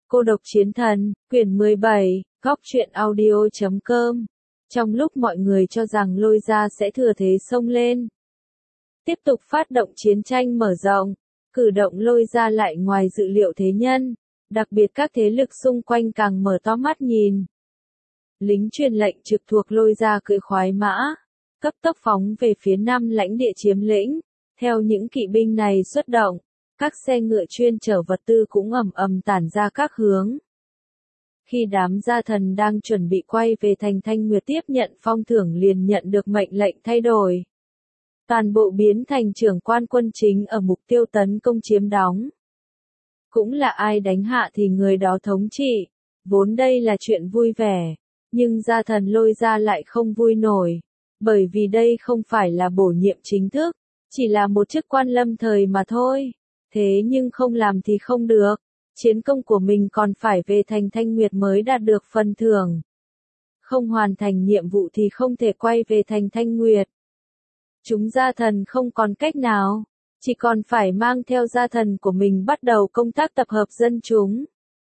Cô độc chiến thần, quyển 17, góc truyện audio.com. Trong lúc mọi người cho rằng Lôi Gia sẽ thừa thế xông lên, tiếp tục phát động chiến tranh mở rộng, cử động Lôi Gia lại ngoài dự liệu thế nhân, đặc biệt các thế lực xung quanh càng mở to mắt nhìn. Lính truyền lệnh trực thuộc Lôi Gia cưỡi khoái mã, cấp tốc phóng về phía nam lãnh địa chiếm lĩnh. Theo những kỵ binh này xuất động, các xe ngựa chuyên chở vật tư cũng ầm ầm tản ra các hướng. Khi đám gia thần đang chuẩn bị quay về thành Thanh Nguyệt tiếp nhận phong thưởng liền nhận được mệnh lệnh thay đổi. Toàn bộ biến thành trưởng quan quân chính ở mục tiêu tấn công chiếm đóng. Cũng là ai đánh hạ thì người đó thống trị, vốn đây là chuyện vui vẻ, nhưng gia thần Lôi Gia lại không vui nổi, bởi vì đây không phải là bổ nhiệm chính thức, chỉ là một chức quan lâm thời mà thôi. Thế nhưng không làm thì không được, chiến công của mình còn phải về thành Thanh Nguyệt mới đạt được phần thưởng. Không hoàn thành nhiệm vụ thì không thể quay về thành Thanh Nguyệt. Chúng gia thần không còn cách nào, chỉ còn phải mang theo gia thần của mình bắt đầu công tác tập hợp dân chúng.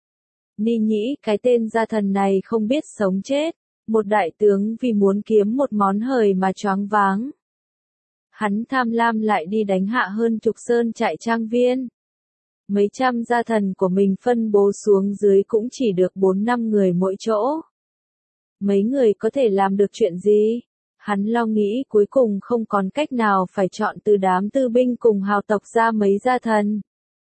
Ni Nhĩ, cái tên gia thần này không biết sống chết, một đại tướng vì muốn kiếm một món hời mà choáng váng. Hắn tham lam lại đi đánh hạ hơn chục sơn trại trang viên. Mấy trăm gia thần của mình phân bố xuống dưới cũng chỉ được 4-5 người mỗi chỗ. Mấy người có thể làm được chuyện gì? Hắn lo nghĩ cuối cùng không còn cách nào phải chọn từ đám tư binh cùng hào tộc ra mấy gia thần.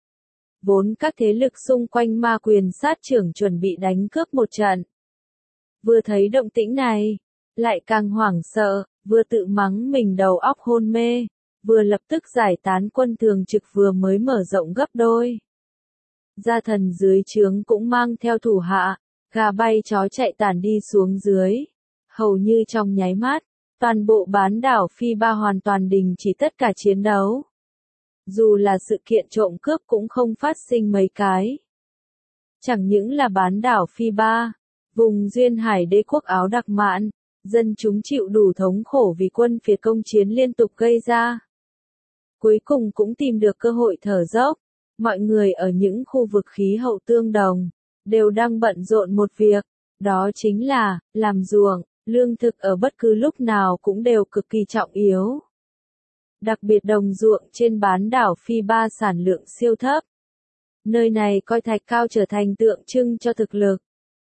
Vốn các thế lực xung quanh ma quyền sát trưởng chuẩn bị đánh cướp một trận. Vừa thấy động tĩnh này, lại càng hoảng sợ, vừa tự mắng mình đầu óc hôn mê, vừa lập tức giải tán quân thường trực vừa mới mở rộng gấp đôi. Gia thần dưới trướng cũng mang theo thủ hạ, gà bay chó chạy tản đi xuống dưới. Hầu như trong nháy mắt, toàn bộ bán đảo Phi Ba hoàn toàn đình chỉ tất cả chiến đấu. Dù là sự kiện trộm cướp cũng không phát sinh mấy cái. Chẳng những là bán đảo Phi Ba, vùng duyên hải đế quốc Áo Đặc Mạn, dân chúng chịu đủ thống khổ vì quân phiệt công chiến liên tục gây ra. Cuối cùng cũng tìm được cơ hội thở dốc, mọi người ở những khu vực khí hậu tương đồng, đều đang bận rộn một việc, đó chính là, làm ruộng, lương thực ở bất cứ lúc nào cũng đều cực kỳ trọng yếu. Đặc biệt đồng ruộng trên bán đảo Phi Ba sản lượng siêu thấp. Nơi này coi thạch cao trở thành tượng trưng cho thực lực.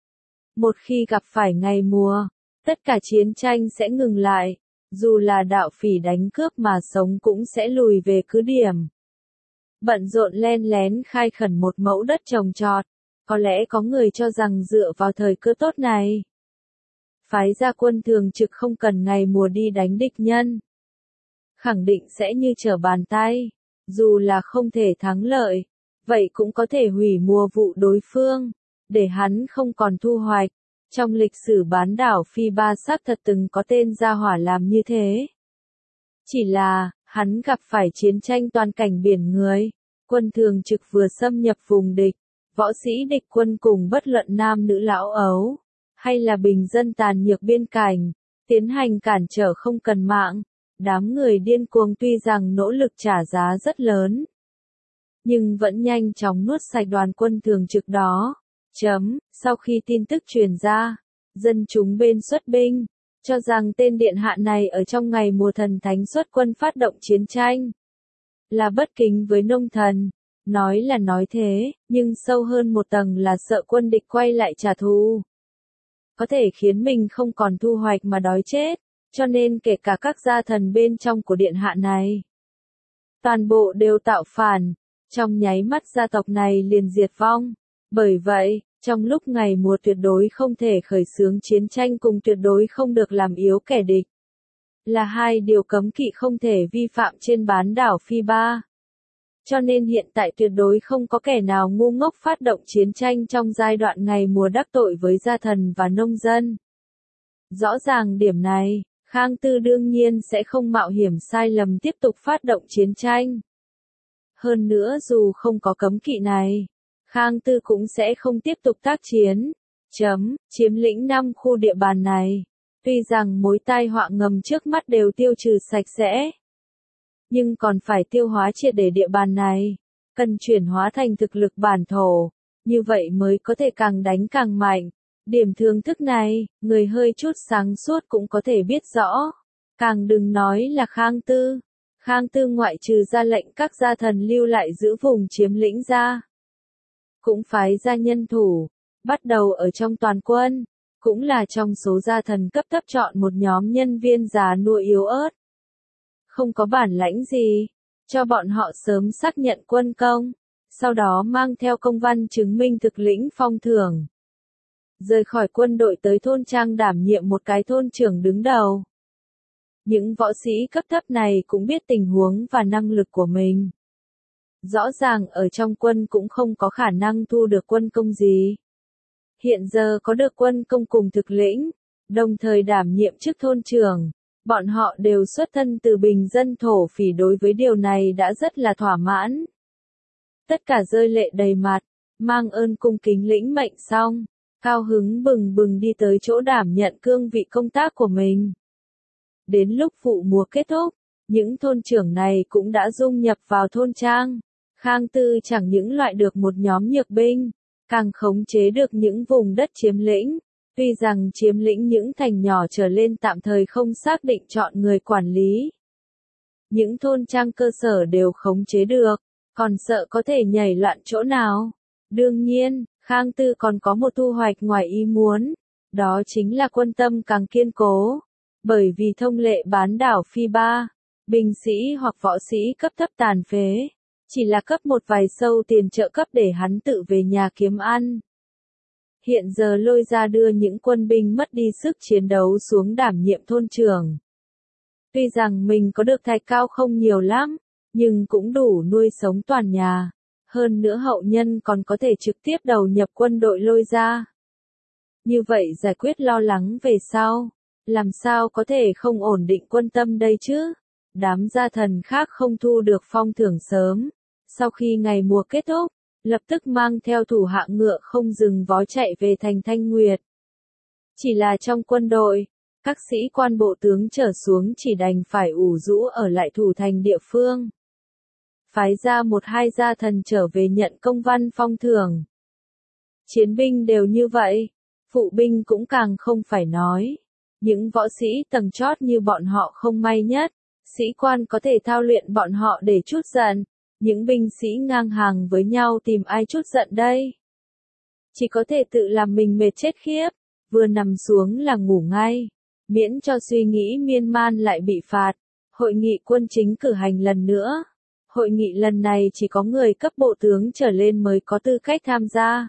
Một khi gặp phải ngày mùa, tất cả chiến tranh sẽ ngừng lại, dù là đạo phỉ đánh cướp mà sống cũng sẽ lùi về cứ điểm. Bận rộn len lén khai khẩn một mẫu đất trồng trọt, có lẽ có người cho rằng dựa vào thời cơ tốt này, phái ra quân thường trực không cần ngày mùa đi đánh địch nhân. Khẳng định sẽ như trở bàn tay, dù là không thể thắng lợi, vậy cũng có thể hủy mùa vụ đối phương, để hắn không còn thu hoạch. Trong lịch sử bán đảo Phi Ba xác thật từng có tên gia hỏa làm như thế. Chỉ là, hắn gặp phải chiến tranh toàn cảnh biển người, quân thường trực vừa xâm nhập vùng địch, võ sĩ địch quân cùng bất luận nam nữ lão ấu, hay là bình dân tàn nhược biên cảnh, tiến hành cản trở không cần mạng. Đám người điên cuồng tuy rằng nỗ lực trả giá rất lớn, nhưng vẫn nhanh chóng nuốt sạch đoàn quân thường trực đó. Sau khi tin tức truyền ra, dân chúng bên xuất binh, cho rằng tên điện hạ này ở trong ngày mùa thần thánh xuất quân phát động chiến tranh, là bất kính với nông thần. Nói là nói thế, nhưng sâu hơn một tầng là sợ quân địch quay lại trả thù. Có thể khiến mình không còn thu hoạch mà đói chết, cho nên kể cả các gia thần bên trong của điện hạ này, toàn bộ đều tạo phản, trong nháy mắt gia tộc này liền diệt vong. Bởi vậy, trong lúc ngày mùa tuyệt đối không thể khởi xướng chiến tranh cùng tuyệt đối không được làm yếu kẻ địch, là hai điều cấm kỵ không thể vi phạm trên bán đảo Phi Ba. Cho nên hiện tại tuyệt đối không có kẻ nào ngu ngốc phát động chiến tranh trong giai đoạn ngày mùa đắc tội với gia thần và nông dân. Rõ ràng điểm này, Khang Tư đương nhiên sẽ không mạo hiểm sai lầm tiếp tục phát động chiến tranh. Hơn nữa dù không có cấm kỵ này, Khang Tư cũng sẽ không tiếp tục tác chiến. Chiếm lĩnh 5 khu địa bàn này. Tuy rằng mối tai họa ngầm trước mắt đều tiêu trừ sạch sẽ, nhưng còn phải tiêu hóa triệt để địa bàn này, cần chuyển hóa thành thực lực bản thổ, như vậy mới có thể càng đánh càng mạnh. Điểm thưởng thức này, người hơi chút sáng suốt cũng có thể biết rõ. Càng đừng nói là Khang Tư. Khang Tư ngoại trừ ra lệnh các gia thần lưu lại giữ vùng chiếm lĩnh ra, cũng phái ra nhân thủ, bắt đầu ở trong toàn quân, cũng là trong số gia thần cấp thấp chọn một nhóm nhân viên già nua yếu ớt, không có bản lãnh gì, cho bọn họ sớm xác nhận quân công, sau đó mang theo công văn chứng minh thực lĩnh phong thưởng. Rời khỏi quân đội tới thôn trang đảm nhiệm một cái thôn trưởng đứng đầu. Những võ sĩ cấp thấp này cũng biết tình huống và năng lực của mình. Rõ ràng ở trong quân cũng không có khả năng thu được quân công gì. Hiện giờ có được quân công cùng thực lĩnh, đồng thời đảm nhiệm chức thôn trưởng, bọn họ đều xuất thân từ bình dân thổ phỉ, đối với điều này đã rất là thỏa mãn. Tất cả rơi lệ đầy mặt, mang ơn cung kính lĩnh mệnh xong, cao hứng bừng bừng đi tới chỗ đảm nhận cương vị công tác của mình. Đến lúc vụ mùa kết thúc, những thôn trưởng này cũng đã dung nhập vào thôn trang. Khang Tư chẳng những loại được một nhóm nhược binh, càng khống chế được những vùng đất chiếm lĩnh. Tuy rằng chiếm lĩnh những thành nhỏ trở lên tạm thời không xác định chọn người quản lý. Những thôn trang cơ sở đều khống chế được, còn sợ có thể nhảy loạn chỗ nào. Đương nhiên, Khang Tư còn có một thu hoạch ngoài ý muốn, đó chính là quân tâm càng kiên cố. Bởi vì thông lệ bán đảo Phi Ba, binh sĩ hoặc võ sĩ cấp thấp tàn phế, chỉ là cấp một vài sâu tiền trợ cấp để hắn tự về nhà kiếm ăn. Hiện giờ Lôi Gia đưa những quân binh mất đi sức chiến đấu xuống đảm nhiệm thôn trưởng. Tuy rằng mình có được thạch cao không nhiều lắm, nhưng cũng đủ nuôi sống toàn nhà. Hơn nữa hậu nhân còn có thể trực tiếp đầu nhập quân đội Lôi Gia. Như vậy giải quyết lo lắng về sau. Làm sao có thể không ổn định quân tâm đây chứ? Đám gia thần khác không thu được phong thưởng sớm. Sau khi ngày mùa kết thúc, lập tức mang theo thủ hạ ngựa không dừng vó chạy về thành Thanh Nguyệt. Chỉ là trong quân đội, các sĩ quan bộ tướng trở xuống chỉ đành phải ủ rũ ở lại thủ thành địa phương. Phái ra một hai gia thần trở về nhận công văn phong thưởng. Chiến binh đều như vậy, phụ binh cũng càng không phải nói. Những võ sĩ tầng chót như bọn họ không may nhất, sĩ quan có thể thao luyện bọn họ để trút giận, những binh sĩ ngang hàng với nhau tìm ai trút giận đây? Chỉ có thể tự làm mình mệt chết khiếp, vừa nằm xuống là ngủ ngay, miễn cho suy nghĩ miên man lại bị phạt. Hội nghị quân chính cử hành lần nữa. Hội nghị lần này chỉ có người cấp bộ tướng trở lên mới có tư cách tham gia.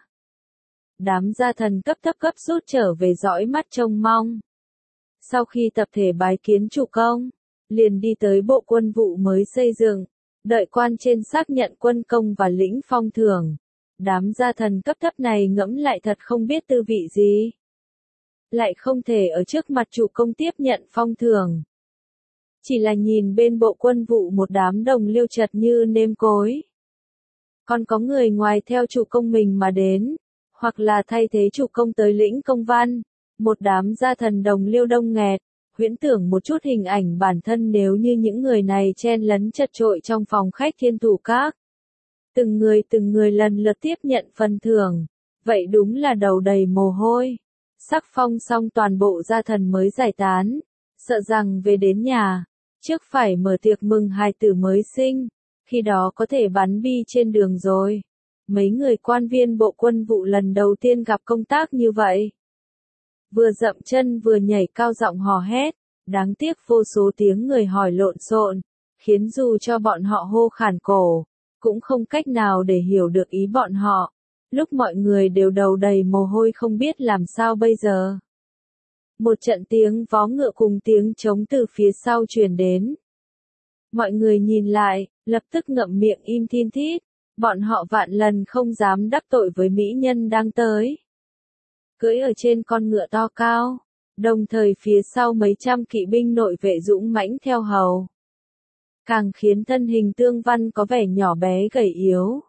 Đám gia thần cấp thấp cấp rút trở về dõi mắt trông mong. Sau khi tập thể bái kiến chủ công, liền đi tới bộ quân vụ mới xây dựng, đợi quan trên xác nhận quân công và lĩnh phong thưởng. Đám gia thần cấp thấp này ngẫm lại thật không biết tư vị gì. Lại không thể ở trước mặt chủ công tiếp nhận phong thưởng. Chỉ là nhìn bên bộ quân vụ một đám đồng liêu chật như nêm cối. Còn có người ngoài theo chủ công mình mà đến, hoặc là thay thế chủ công tới lĩnh công văn. Một đám gia thần đồng liêu đông nghẹt, huyễn tưởng một chút hình ảnh bản thân nếu như những người này chen lấn chật chội trong phòng khách Thiên Thủ Các. Từng người lần lượt tiếp nhận phần thưởng, vậy đúng là đầu đầy mồ hôi. Sắc phong xong toàn bộ gia thần mới giải tán, sợ rằng về đến nhà, trước phải mở tiệc mừng hài tử mới sinh, khi đó có thể bắn bi trên đường rồi. Mấy người quan viên bộ quân vụ lần đầu tiên gặp công tác như vậy. Vừa dậm chân vừa nhảy cao giọng hò hét, đáng tiếc vô số tiếng người hỏi lộn xộn, khiến dù cho bọn họ hô khản cổ, cũng không cách nào để hiểu được ý bọn họ. Lúc mọi người đều đầu đầy mồ hôi không biết làm sao bây giờ. Một trận tiếng vó ngựa cùng tiếng trống từ phía sau truyền đến. Mọi người nhìn lại, lập tức ngậm miệng im thin thít, bọn họ vạn lần không dám đắc tội với mỹ nhân đang tới. Cưỡi ở trên con ngựa to cao, đồng thời phía sau mấy trăm kỵ binh nội vệ dũng mãnh theo hầu. Càng khiến thân hình Tương Văn có vẻ nhỏ bé gầy yếu.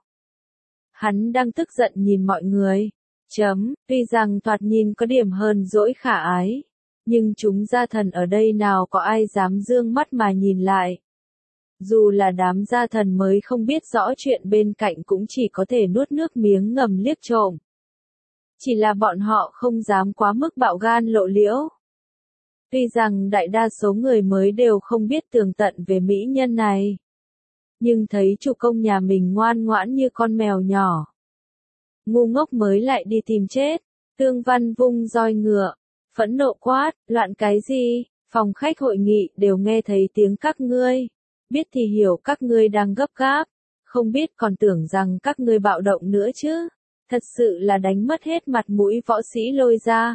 Hắn đang tức giận nhìn mọi người. Tuy rằng thoạt nhìn có điểm hờn dỗi khả ái, nhưng chúng gia thần ở đây nào có ai dám dương mắt mà nhìn lại. Dù là đám gia thần mới không biết rõ chuyện bên cạnh cũng chỉ có thể nuốt nước miếng ngầm liếc trộm. Chỉ là bọn họ không dám quá mức bạo gan lộ liễu. Tuy rằng đại đa số người mới đều không biết tường tận về mỹ nhân này. Nhưng thấy chủ công nhà mình ngoan ngoãn như con mèo nhỏ. Ngu ngốc mới lại đi tìm chết. Tương Văn vung roi ngựa, phẫn nộ quát, loạn cái gì, phòng khách hội nghị đều nghe thấy tiếng các ngươi. Biết thì hiểu các ngươi đang gấp gáp, không biết còn tưởng rằng các ngươi bạo động nữa chứ. Thật sự là đánh mất hết mặt mũi võ sĩ Lôi Gia.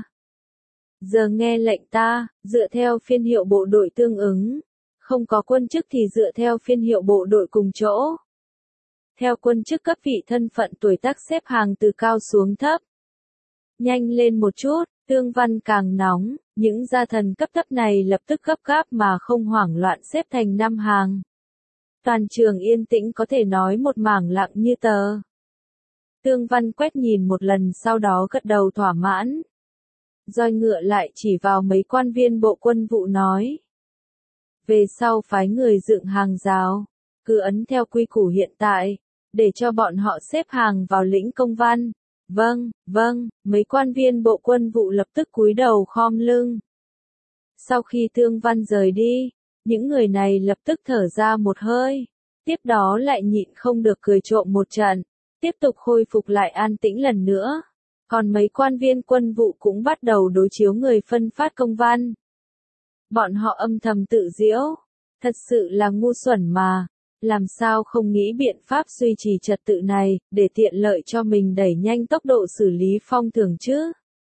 Giờ nghe lệnh ta, dựa theo phiên hiệu bộ đội tương ứng. Không có quân chức thì dựa theo phiên hiệu bộ đội cùng chỗ. Theo quân chức cấp vị thân phận tuổi tác xếp hàng từ cao xuống thấp. Nhanh lên một chút, Tương Văn càng nóng, những gia thần cấp thấp này lập tức gấp gáp mà không hoảng loạn xếp thành 5 hàng. Toàn trường yên tĩnh có thể nói một mảng lặng như tờ. Tương Văn quét nhìn một lần sau đó gật đầu thỏa mãn. Roi ngựa lại chỉ vào mấy quan viên bộ quân vụ nói. Về sau phái người dựng hàng rào, cứ ấn theo quy củ hiện tại, để cho bọn họ xếp hàng vào lĩnh công văn. Vâng, vâng, mấy quan viên bộ quân vụ lập tức cúi đầu khom lưng. Sau khi Tương Văn rời đi, những người này lập tức thở ra một hơi, tiếp đó lại nhịn không được cười trộm một trận, tiếp tục khôi phục lại an tĩnh lần nữa. Còn mấy quan viên quân vụ cũng bắt đầu đối chiếu người phân phát công văn. Bọn họ âm thầm tự giễu, thật sự là ngu xuẩn mà. Làm sao không nghĩ biện pháp duy trì trật tự này, để tiện lợi cho mình đẩy nhanh tốc độ xử lý phong thưởng chứ?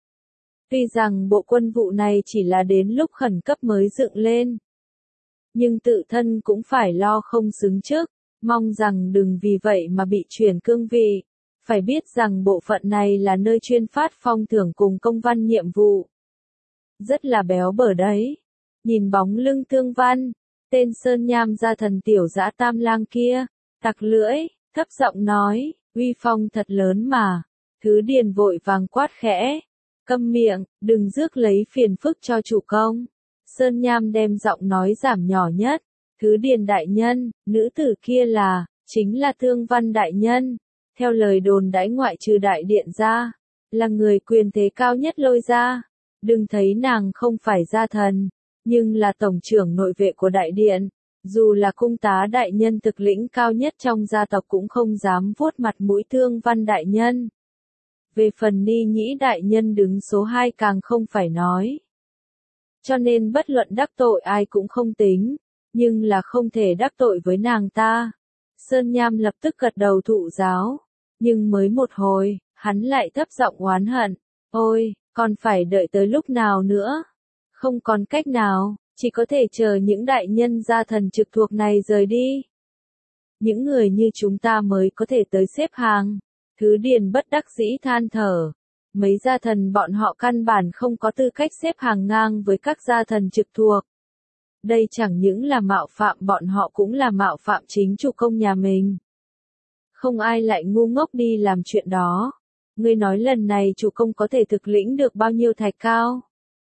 Tuy rằng bộ quân vụ này chỉ là đến lúc khẩn cấp mới dựng lên. Nhưng tự thân cũng phải lo không xứng trước, mong rằng đừng vì vậy mà bị chuyển cương vị. Phải biết rằng bộ phận này là nơi chuyên phát phong thưởng cùng công văn nhiệm vụ. Rất là béo bở đấy. Nhìn bóng lưng Tương Văn. Tên Sơn Nham gia thần tiểu dã Tam Lang kia, tặc lưỡi, thấp giọng nói, uy phong thật lớn mà. Thứ Điền vội vàng quát khẽ, câm miệng, đừng rước lấy phiền phức cho chủ công. Sơn Nham đem giọng nói giảm nhỏ nhất, Thứ Điền đại nhân, nữ tử kia chính là Tương Văn đại nhân. Theo lời đồn đãi ngoại trừ đại điện ra, là người quyền thế cao nhất Lôi Gia. Đừng thấy nàng không phải gia thần. Nhưng là tổng trưởng nội vệ của đại điện, dù là cung tá đại nhân thực lĩnh cao nhất trong gia tộc cũng không dám vuốt mặt mũi Tương Văn đại nhân. Về phần Ni Nhĩ đại nhân đứng số 2 càng không phải nói. Cho nên bất luận đắc tội ai cũng không tính, nhưng là không thể đắc tội với nàng ta. Sơn Nham lập tức gật đầu thụ giáo, nhưng mới một hồi, hắn lại thấp giọng oán hận, ôi, còn phải đợi tới lúc nào nữa? Không còn cách nào, chỉ có thể chờ những đại nhân gia thần trực thuộc này rời đi. Những người như chúng ta mới có thể tới xếp hàng. Thứ Điền bất đắc dĩ than thở. Mấy gia thần bọn họ căn bản không có tư cách xếp hàng ngang với các gia thần trực thuộc. Đây chẳng những là mạo phạm bọn họ cũng là mạo phạm chính chủ công nhà mình. Không ai lại ngu ngốc đi làm chuyện đó. Ngươi nói lần này chủ công có thể thực lĩnh được bao nhiêu thạch cao?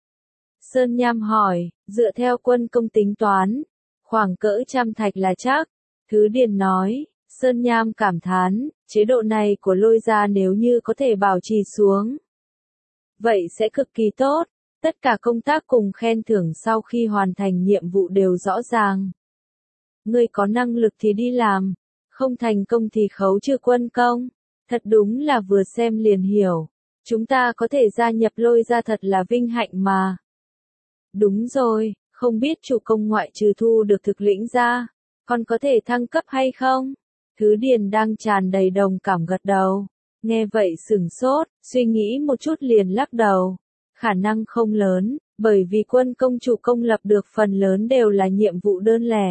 Sơn Nham hỏi, dựa theo quân công tính toán, khoảng cỡ 100 thạch là chắc. Thứ Điền nói, Sơn Nham cảm thán, chế độ này của Lôi Gia nếu như có thể bảo trì xuống. Vậy sẽ cực kỳ tốt, tất cả công tác cùng khen thưởng sau khi hoàn thành nhiệm vụ đều rõ ràng. Ngươi có năng lực thì đi làm, không thành công thì khấu trừ quân công. Thật đúng là vừa xem liền hiểu, chúng ta có thể gia nhập Lôi Gia thật là vinh hạnh mà. Đúng rồi, không biết chủ công ngoại trừ thu được thực lĩnh ra, còn có thể thăng cấp hay không? Thứ Điền đang tràn đầy đồng cảm gật đầu. Nghe vậy sửng sốt, suy nghĩ một chút liền lắc đầu. Khả năng không lớn, bởi vì quân công chủ công lập được phần lớn đều là nhiệm vụ đơn lẻ.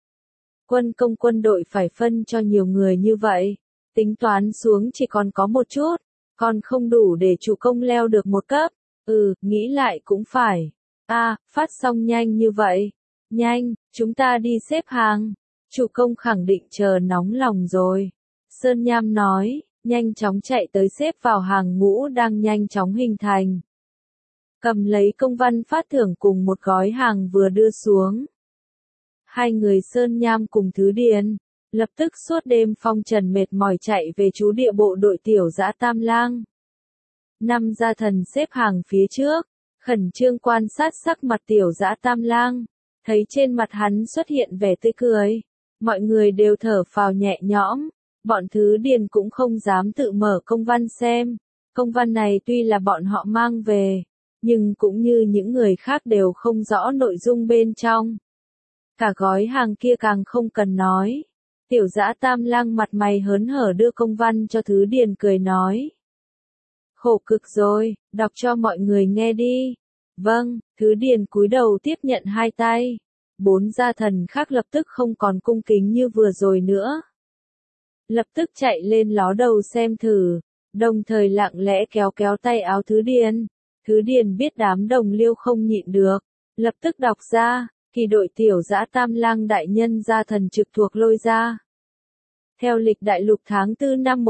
Quân công quân đội phải phân cho nhiều người như vậy. Tính toán xuống chỉ còn có một chút, còn không đủ để chủ công leo được một cấp. Nghĩ lại cũng phải. Phát xong nhanh như vậy. Nhanh, chúng ta đi xếp hàng. Chủ công khẳng định chờ nóng lòng rồi. Sơn Nham nói, nhanh chóng chạy tới xếp vào hàng ngũ đang nhanh chóng hình thành. Cầm lấy công văn phát thưởng cùng một gói hàng vừa đưa xuống. Hai người Sơn Nham cùng Thứ Điền, lập tức suốt đêm phong trần mệt mỏi chạy về trú địa bộ đội tiểu dã Tam Lang. Năm gia thần xếp hàng phía trước, khẩn trương quan sát sắc mặt tiểu dã Tam Lang, thấy trên mặt hắn xuất hiện vẻ tươi cười, mọi người đều thở phào nhẹ nhõm, bọn Thứ Điền cũng không dám tự mở công văn xem, công văn này tuy là bọn họ mang về, nhưng cũng như những người khác đều không rõ nội dung bên trong. Cả gói hàng kia càng không cần nói. Tiểu dã Tam Lang mặt mày hớn hở đưa công văn cho Thứ Điền cười nói. Khổ cực rồi, đọc cho mọi người nghe đi. Vâng, Thứ Điền cúi đầu tiếp nhận hai tay. Bốn gia thần khác lập tức không còn cung kính như vừa rồi nữa. Lập tức chạy lên ló đầu xem thử, đồng thời lặng lẽ kéo kéo tay áo Thứ Điền. Thứ Điền biết đám đồng liêu không nhịn được, lập tức đọc ra, kỳ đội tiểu dã Tam Lang đại nhân gia thần trực thuộc Lôi gia. Theo lịch đại lục tháng 4 năm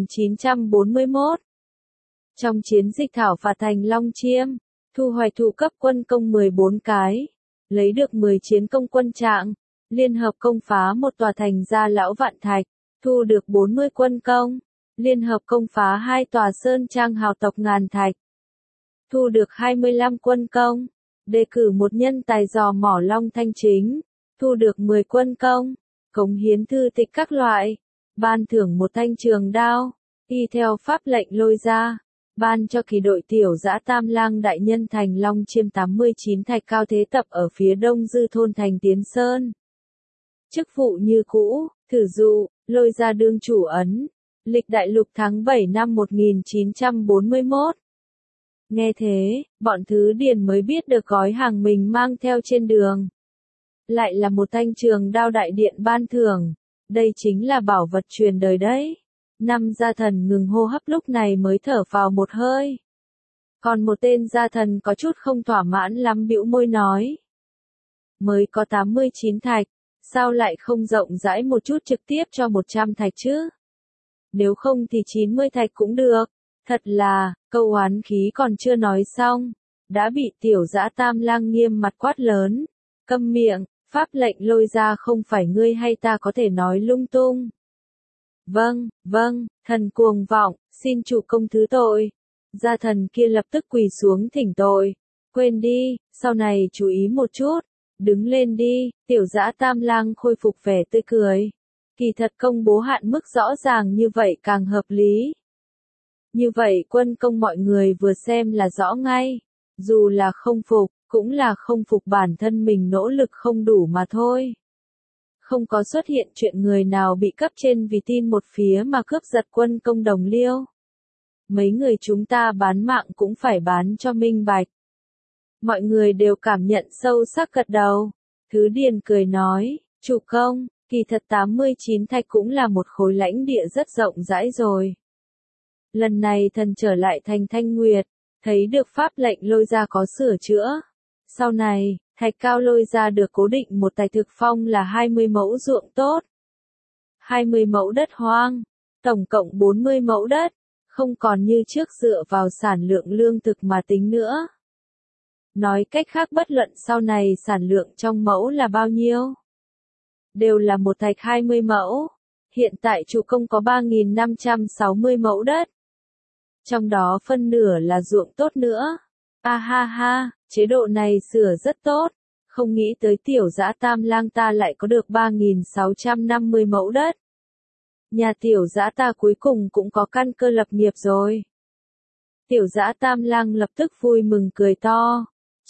1941, trong chiến dịch thảo phạt thành Long Chiêm, Thu Hoài Thụ cấp quân công 14 cái, lấy được 10 chiến công quân trạng, liên hợp công phá một tòa thành Gia Lão Vạn Thạch, thu được 40 quân công, liên hợp công phá hai tòa sơn trang hào tộc Ngàn Thạch, thu được 25 quân công, đề cử một nhân tài dò mỏ Long Thanh Chính, thu được 10 quân công, cống hiến thư tịch các loại, ban thưởng một thanh trường đao, y theo pháp lệnh Lôi gia, ban cho kỳ đội tiểu dã Tam Lang đại nhân thành Long Chiêm 89 thạch cao thế tập ở phía đông dư thôn thành Tiến Sơn. Chức vụ như cũ, thử dụ, Lôi gia đương chủ ấn, lịch đại lục tháng 7 năm 1941. Nghe thế, bọn Thứ Điền mới biết được gói hàng mình mang theo trên đường. Lại là một thanh trường đao đại điện ban thưởng, đây chính là bảo vật truyền đời đấy. Năm gia thần ngừng hô hấp lúc này mới thở vào một hơi. Còn một tên gia thần có chút không thỏa mãn lắm bĩu môi nói. Mới có 89 thạch, sao lại không rộng rãi một chút trực tiếp cho 100 thạch chứ? Nếu không thì 90 thạch cũng được. Thật là, câu oán khí còn chưa nói xong, đã bị tiểu dã Tam Lang nghiêm mặt quát lớn. Câm miệng, pháp lệnh Lôi gia không phải ngươi hay ta có thể nói lung tung. Vâng, vâng, thần cuồng vọng, xin chủ công thứ tội. Gia thần kia lập tức quỳ xuống thỉnh tội. Quên đi, sau này chú ý một chút. Đứng lên đi, tiểu dã Tam Lang khôi phục vẻ tươi cười. Kỳ thật công bố hạn mức rõ ràng như vậy càng hợp lý. Như vậy quân công mọi người vừa xem là rõ ngay. Dù là không phục, cũng là không phục bản thân mình nỗ lực không đủ mà thôi. Không có xuất hiện chuyện người nào bị cấp trên vì tin một phía mà cướp giật quân công đồng liêu. Mấy người chúng ta bán mạng cũng phải bán cho minh bạch. Mọi người đều cảm nhận sâu sắc gật đầu. Thứ Điền cười nói, chủ công, kỳ thật 89 thạch cũng là một khối lãnh địa rất rộng rãi rồi. Lần này thần trở lại thành Thanh Nguyệt, thấy được pháp lệnh Lôi gia có sửa chữa. Sau này, thạch cao Lôi gia được cố định một tài thực phong là 20 mẫu ruộng tốt, 20 mẫu đất hoang, tổng cộng 40 mẫu đất, không còn như trước dựa vào sản lượng lương thực mà tính nữa. Nói cách khác bất luận sau này sản lượng trong mẫu là bao nhiêu, đều là một thạch 20 mẫu. Hiện tại chủ công có 3.560 mẫu đất. Trong đó phân nửa là ruộng tốt nữa. A ha ha, chế độ này sửa rất tốt. Không nghĩ tới tiểu dã Tam Lang ta lại có được 3.650 mẫu đất. Nhà tiểu dã ta cuối cùng cũng có căn cơ lập nghiệp rồi. Tiểu dã Tam Lang lập tức vui mừng cười to.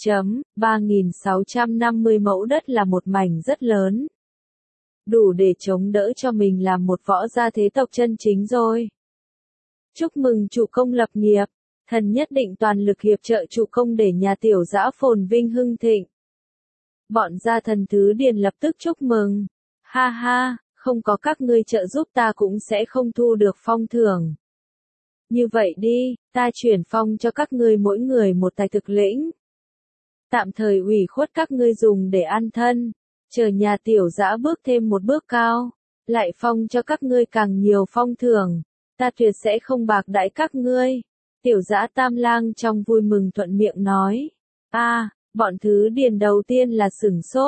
3.650 mẫu đất là một mảnh rất lớn. Đủ để chống đỡ cho mình làm một võ gia thế tộc chân chính rồi. Chúc mừng chủ công lập nghiệp, thần nhất định toàn lực hiệp trợ chủ công để nhà tiểu dã phồn vinh hưng thịnh. Bọn gia thần Thứ Điền lập tức chúc mừng. Ha ha, không có các ngươi trợ giúp ta cũng sẽ không thu được phong thưởng. Như vậy đi, ta chuyển phong cho các ngươi mỗi người một tài thực lĩnh. Tạm thời ủy khuất các ngươi dùng để an thân, chờ nhà tiểu dã bước thêm một bước cao, lại phong cho các ngươi càng nhiều phong thưởng, ta tuyệt sẽ không bạc đãi các ngươi. Tiểu dã Tam Lang trong vui mừng thuận miệng nói. Bọn Thứ Điền đầu tiên là sửng sốt,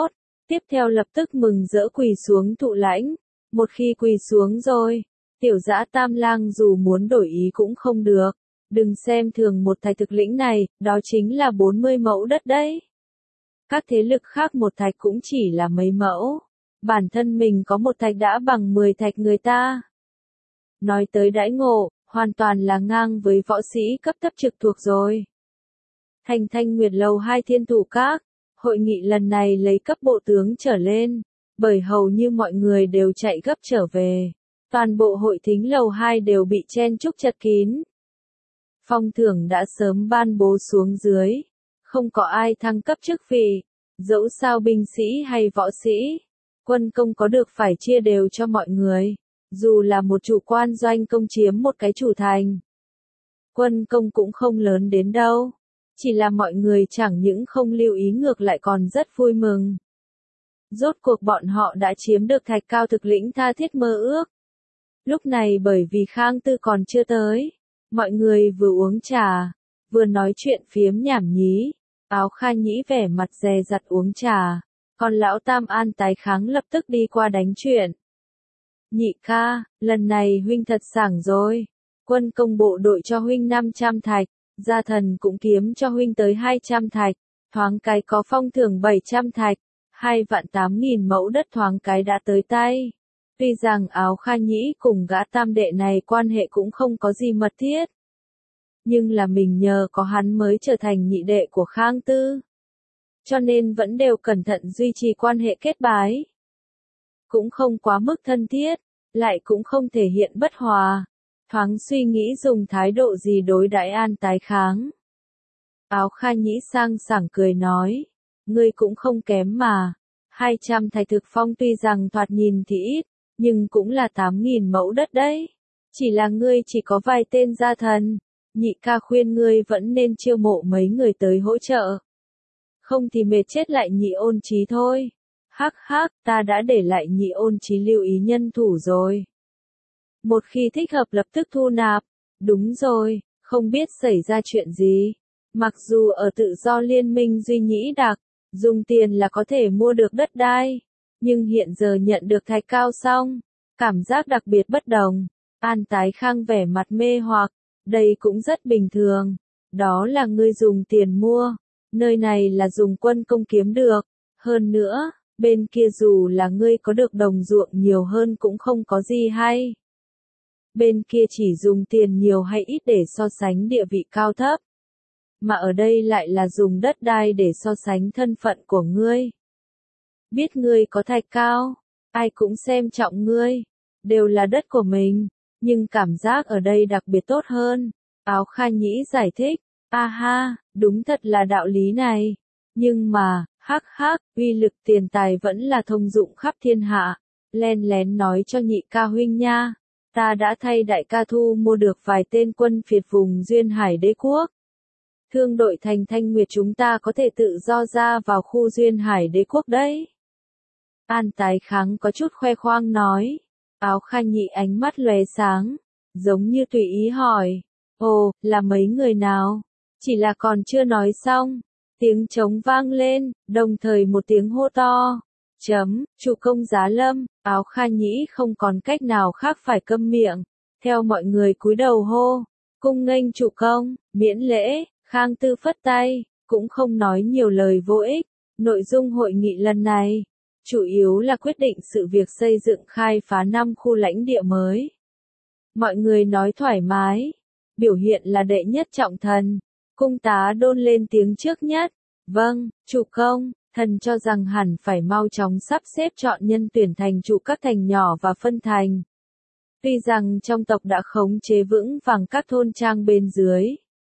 Tiếp theo lập tức mừng rỡ quỳ xuống thụ lãnh. Một khi quỳ xuống rồi, tiểu dã Tam Lang dù muốn đổi ý cũng không được. Đừng xem thường một thạch thực lĩnh này, đó chính là 40 mẫu đất đấy. Các thế lực khác một thạch cũng chỉ là mấy mẫu. Bản thân mình có một thạch đã bằng 10 thạch người ta. Nói tới đãi ngộ, hoàn toàn là ngang với võ sĩ cấp thấp trực thuộc rồi. Thành Thanh Nguyệt Lầu 2 Thiên Thủ Các, hội nghị lần này lấy cấp bộ tướng trở lên, bởi hầu như mọi người đều chạy gấp trở về. Toàn bộ hội thính lầu 2 đều bị chen chúc chật kín. Phong thưởng đã sớm ban bố xuống dưới, không có ai thăng cấp chức vị, dẫu sao binh sĩ hay võ sĩ, quân công có được phải chia đều cho mọi người, dù là một chủ quan doanh công chiếm một cái chủ thành. Quân công cũng không lớn đến đâu, chỉ là mọi người chẳng những không lưu ý ngược lại còn rất vui mừng. Rốt cuộc bọn họ đã chiếm được thạch cao thực lĩnh tha thiết mơ ước. Lúc này bởi vì Khang Tư còn chưa tới, mọi người vừa uống trà, vừa nói chuyện phiếm nhảm nhí. Áo Kha Nhĩ vẻ mặt dè dặt uống trà, còn lão Tam An tái kháng lập tức đi qua đánh chuyện. Nhị ca, lần này huynh thật sảng rồi. Quân công bộ đội cho huynh 500 thạch, gia thần cũng kiếm cho huynh tới 200 thạch, thoáng cái có phong thưởng 700 thạch, 2.800.000 mẫu đất thoáng cái đã tới tay. Tuy rằng Áo Kha Nhĩ cùng gã tam đệ này quan hệ cũng không có gì mật thiết, nhưng là mình nhờ có hắn mới trở thành nhị đệ của Khang Tư. Cho nên vẫn đều cẩn thận duy trì quan hệ kết bái. Cũng không quá mức thân thiết, lại cũng không thể hiện bất hòa. Thoáng suy nghĩ dùng thái độ gì đối đãi An tái kháng. Áo Kha Nhĩ sang sảng cười nói, ngươi cũng không kém mà. 200 thạch thực phong tuy rằng thoạt nhìn thì ít, nhưng cũng là 8.000 mẫu đất đấy. Chỉ là ngươi chỉ có vài tên gia thần. Nhị ca khuyên ngươi vẫn nên chiêu mộ mấy người tới hỗ trợ. Không thì mệt chết lại Nhị Ôn Chí thôi. Hắc hắc, ta đã để lại Nhị Ôn Chí lưu ý nhân thủ rồi. Một khi thích hợp lập tức thu nạp. Đúng rồi, không biết xảy ra chuyện gì. Mặc dù ở tự do liên minh Duy Nhĩ Đặc, dùng tiền là có thể mua được đất đai. Nhưng hiện giờ nhận được thạch cao xong, cảm giác đặc biệt bất đồng. An tái khang vẻ mặt mê hoặc. Đây cũng rất bình thường. Đó là ngươi dùng tiền mua. Nơi này là dùng quân công kiếm được. Hơn nữa, bên kia dù là ngươi có được đồng ruộng nhiều hơn cũng không có gì hay. Bên kia chỉ dùng tiền nhiều hay ít để so sánh địa vị cao thấp. Mà ở đây lại là dùng đất đai để so sánh thân phận của ngươi. Biết ngươi có thạch cao, ai cũng xem trọng ngươi. Đều là đất của mình. Nhưng cảm giác ở đây đặc biệt tốt hơn. Áo Kha Nhĩ giải thích. A ha, đúng thật là đạo lý này. Nhưng mà, hắc hắc, uy lực tiền tài vẫn là thông dụng khắp thiên hạ. Len lén nói cho nhị ca huynh nha. Ta đã thay đại ca thu mua được vài tên quân phiệt vùng Duyên Hải Đế Quốc. Thương đội Thành Thanh Nguyệt chúng ta có thể tự do ra vào khu Duyên Hải Đế Quốc đấy. An tái kháng có chút khoe khoang nói. Áo Kha Nhĩ ánh mắt lóe sáng, giống như tùy ý hỏi. Ồ, là mấy người nào? Chỉ là còn chưa nói xong. Tiếng trống vang lên, đồng thời một tiếng hô to. Chủ công Giá Lâm, Áo Kha Nhĩ không còn cách nào khác phải câm miệng. Theo mọi người cúi đầu hô. Cung nghênh chủ công, miễn lễ, Khang Tư phất tay, cũng không nói nhiều lời vô ích. Nội dung hội nghị lần này chủ yếu là quyết định sự việc xây dựng khai phá 5 khu lãnh địa mới. Mọi người nói thoải mái, biểu hiện là đệ nhất trọng thần. Cung tá Đôn lên tiếng trước nhất. Vâng, chủ công, thần cho rằng hẳn phải mau chóng sắp xếp chọn nhân tuyển thành chủ các thành nhỏ và phân thành. Tuy rằng trong tộc đã khống chế vững vàng các thôn trang bên dưới,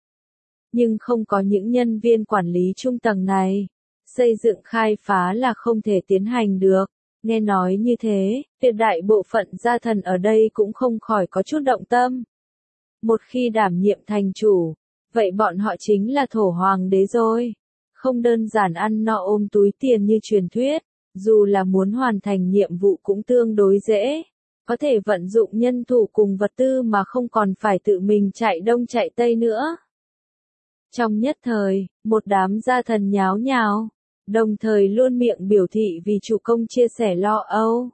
nhưng không có những nhân viên quản lý trung tầng này. Xây dựng khai phá là không thể tiến hành được. Nghe nói như thế, tuyệt đại bộ phận gia thần ở đây cũng không khỏi có chút động tâm. Một khi đảm nhiệm thành chủ, vậy bọn họ chính là thổ hoàng đế rồi. Không đơn giản ăn no ôm túi tiền như truyền thuyết, dù là muốn hoàn thành nhiệm vụ cũng tương đối dễ. Có thể vận dụng nhân thủ cùng vật tư mà không còn phải tự mình chạy đông chạy tây nữa. Trong nhất thời, một đám gia thần nháo nhào. đồng thời luôn miệng biểu thị vì chủ công chia sẻ lo âu.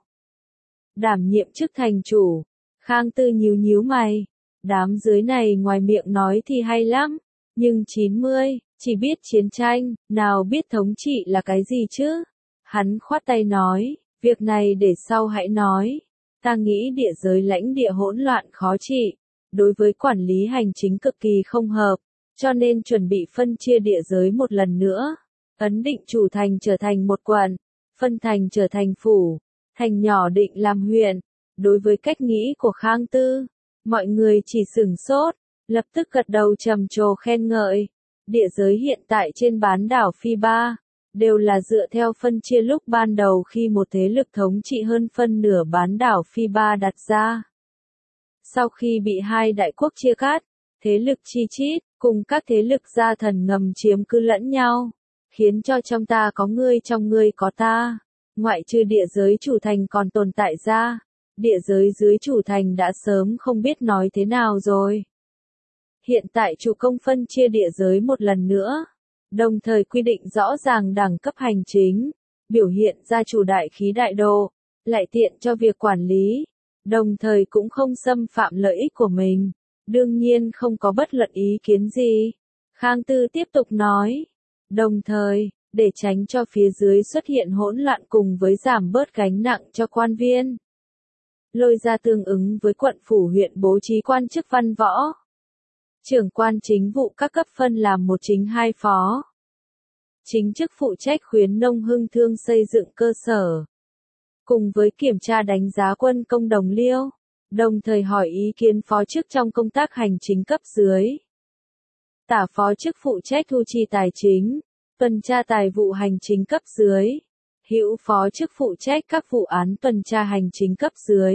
Đảm nhiệm chức thành chủ, Khang Tư nhíu nhíu mày, đám dưới này ngoài miệng nói thì hay lắm, nhưng 90, chỉ biết chiến tranh, nào biết thống trị là cái gì chứ? Hắn khoát tay nói, việc này để sau hãy nói. Ta nghĩ địa giới lãnh địa hỗn loạn khó trị, đối với quản lý hành chính cực kỳ không hợp, cho nên chuẩn bị phân chia địa giới một lần nữa. Ấn định chủ thành trở thành một quận, phân thành trở thành phủ, thành nhỏ định làm huyện. Đối với cách nghĩ của Khang Tư, mọi người chỉ sửng sốt, lập tức gật đầu trầm trồ khen ngợi. Địa giới hiện tại trên bán đảo Phi Ba, đều là dựa theo phân chia lúc ban đầu khi một thế lực thống trị hơn phân nửa bán đảo Phi Ba đặt ra. Sau khi bị hai đại quốc chia cắt, thế lực chi chít, cùng các thế lực gia thần ngầm chiếm cứ lẫn nhau, khiến cho trong ta có ngươi trong ngươi có ta. Ngoại trừ địa giới chủ thành còn tồn tại ra, địa giới dưới chủ thành đã sớm không biết nói thế nào rồi. Hiện tại chủ công phân chia địa giới một lần nữa, đồng thời quy định rõ ràng đẳng cấp hành chính, biểu hiện ra chủ đại khí đại độ, lại tiện cho việc quản lý, đồng thời cũng không xâm phạm lợi ích của mình, đương nhiên không có bất luận ý kiến gì. Khang Tư tiếp tục nói, đồng thời, để tránh cho phía dưới xuất hiện hỗn loạn cùng với giảm bớt gánh nặng cho quan viên. Lôi ra tương ứng với quận phủ huyện bố trí quan chức văn võ. Trưởng quan chính vụ các cấp phân làm một chính hai phó. Chính chức phụ trách khuyến nông hưng thương xây dựng cơ sở. Cùng với kiểm tra đánh giá quân công đồng liêu, đồng thời hỏi ý kiến phó chức trong công tác hành chính cấp dưới. Tả phó chức phụ trách thu chi tài chính, tuần tra tài vụ hành chính cấp dưới. Hữu phó chức phụ trách các vụ án tuần tra hành chính cấp dưới.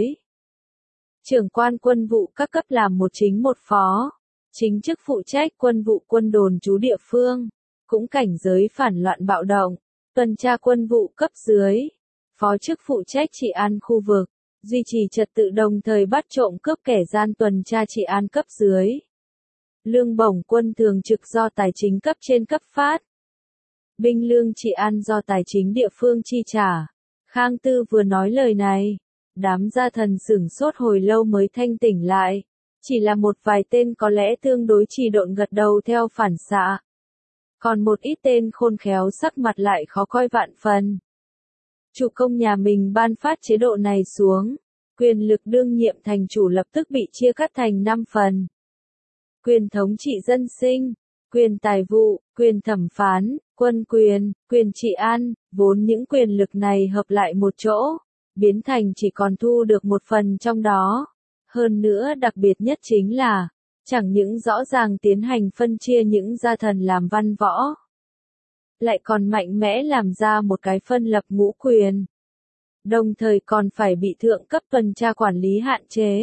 Trưởng quan quân vụ các cấp làm một chính một phó. Chính chức phụ trách quân vụ quân đồn trú địa phương, cũng cảnh giới phản loạn bạo động, tuần tra quân vụ cấp dưới. Phó chức phụ trách trị an khu vực, duy trì trật tự đồng thời bắt trộm cướp kẻ gian tuần tra trị an cấp dưới. Lương bổng quân thường trực do tài chính cấp trên cấp phát. Binh lương trị an do tài chính địa phương chi trả. Khang Tư vừa nói lời này, đám gia thần sửng sốt hồi lâu mới thanh tỉnh lại. Chỉ là một vài tên có lẽ tương đối trì độn gật đầu theo phản xạ. Còn một ít tên khôn khéo sắc mặt lại khó coi vạn phần. Chủ công nhà mình ban phát chế độ này xuống, quyền lực đương nhiệm thành chủ lập tức bị chia cắt thành 5 phần. Quyền thống trị dân sinh, quyền tài vụ, quyền thẩm phán, quân quyền, quyền trị an, vốn những quyền lực này hợp lại một chỗ, biến thành chỉ còn thu được một phần trong đó. Hơn nữa đặc biệt nhất chính là, chẳng những rõ ràng tiến hành phân chia những gia thần làm văn võ, lại còn mạnh mẽ làm ra một cái phân lập ngũ quyền. Đồng thời còn phải bị thượng cấp tuần tra quản lý hạn chế.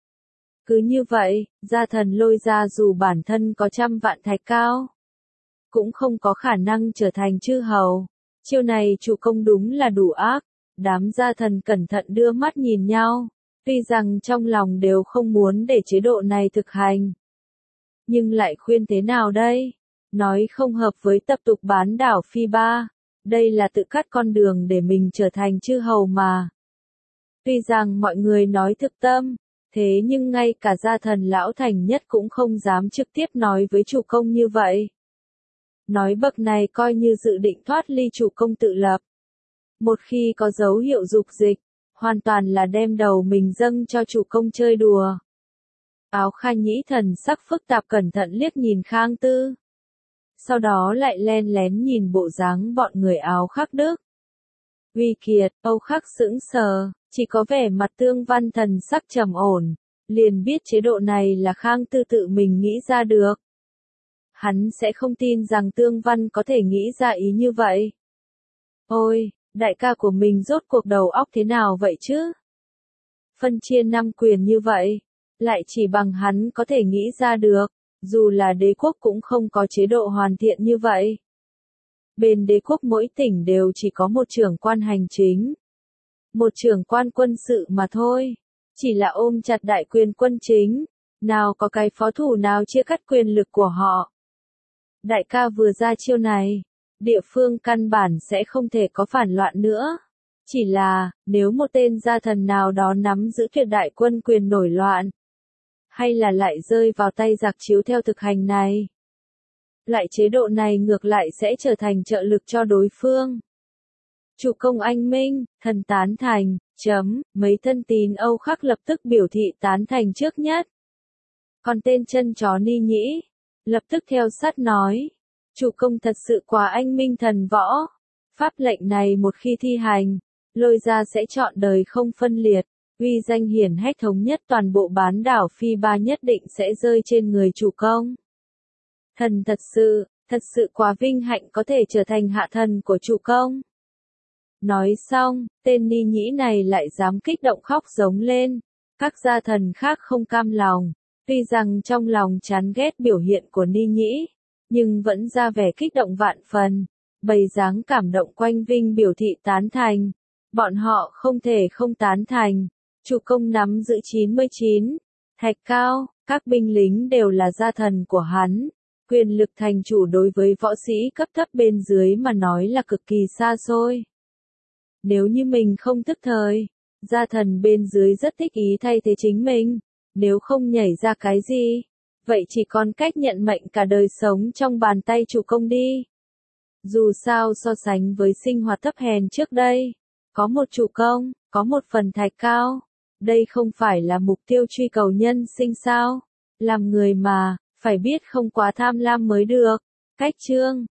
Cứ như vậy, gia thần Lôi ra dù bản thân có 100 vạn thạch cao, cũng không có khả năng trở thành chư hầu. Chiêu này chủ công đúng là đủ ác. Đám gia thần cẩn thận đưa mắt nhìn nhau. Tuy rằng trong lòng đều không muốn để chế độ này thực hành. Nhưng lại khuyên thế nào đây? Nói không hợp với tập tục bán đảo Phi Ba. Đây là tự cắt con đường để mình trở thành chư hầu mà. Tuy rằng mọi người nói thực tâm, thế nhưng ngay cả gia thần lão thành nhất cũng không dám trực tiếp nói với chủ công như vậy. Nói bậc này coi như dự định thoát ly chủ công tự lập. Một khi có dấu hiệu dục dịch, hoàn toàn là đem đầu mình dâng cho chủ công chơi đùa. Áo Kha Nhĩ thần sắc phức tạp cẩn thận liếc nhìn Khang Tư. Sau đó lại len lén nhìn bộ dáng bọn người Áo Khắc Đức. Uy Kiệt, Âu Khắc sững sờ, chỉ có vẻ mặt Tương Văn thần sắc trầm ổn, liền biết chế độ này là Khang Tư tự mình nghĩ ra được. Hắn sẽ không tin rằng Tương Văn có thể nghĩ ra ý như vậy. Ôi, đại ca của mình rốt cuộc đầu óc thế nào vậy chứ? Phân chia 5 quyền như vậy, lại chỉ bằng hắn có thể nghĩ ra được, dù là đế quốc cũng không có chế độ hoàn thiện như vậy. Bên đế quốc mỗi tỉnh đều chỉ có một trưởng quan hành chính, một trưởng quan quân sự mà thôi, chỉ là ôm chặt đại quyền quân chính, nào có cái phó thủ nào chia cắt quyền lực của họ. Đại ca vừa ra chiêu này, địa phương căn bản sẽ không thể có phản loạn nữa. Chỉ là, nếu một tên gia thần nào đó nắm giữ tuyệt đại quân quyền nổi loạn, hay là lại rơi vào tay giặc chiếu theo thực hành này, loại chế độ này ngược lại sẽ trở thành trợ lực cho đối phương. Chủ công anh minh, thần tán thành, mấy thân tín Âu Khắc lập tức biểu thị tán thành trước nhất. Còn tên chân chó Ni Nhĩ, lập tức theo sát nói, chủ công thật sự quá anh minh thần võ. Pháp lệnh này một khi thi hành, Lôi Gia sẽ trọn đời không phân liệt, uy danh hiển hách thống nhất toàn bộ bán đảo Phi Ba nhất định sẽ rơi trên người chủ công. Thần thật sự quá vinh hạnh có thể trở thành hạ thần của chủ công. Nói xong, tên Ni Nhĩ này lại dám kích động khóc giống lên. Các gia thần khác không cam lòng, tuy rằng trong lòng chán ghét biểu hiện của Ni Nhĩ, nhưng vẫn ra vẻ kích động vạn phần, bày dáng cảm động quanh vinh biểu thị tán thành. Bọn họ không thể không tán thành. Chủ công nắm giữ 99 thạch cao, các binh lính đều là gia thần của hắn. Quyền lực thành chủ đối với võ sĩ cấp thấp bên dưới mà nói là cực kỳ xa xôi. Nếu như mình không thức thời, gia thần bên dưới rất thích ý thay thế chính mình. Nếu không nhảy ra cái gì, vậy chỉ còn cách nhận mệnh cả đời sống trong bàn tay chủ công đi. Dù sao so sánh với sinh hoạt thấp hèn trước đây, có một chủ công, có một phần thạch cao, đây không phải là mục tiêu truy cầu nhân sinh sao? Làm người mà, phải biết không quá tham lam mới được. Cách chương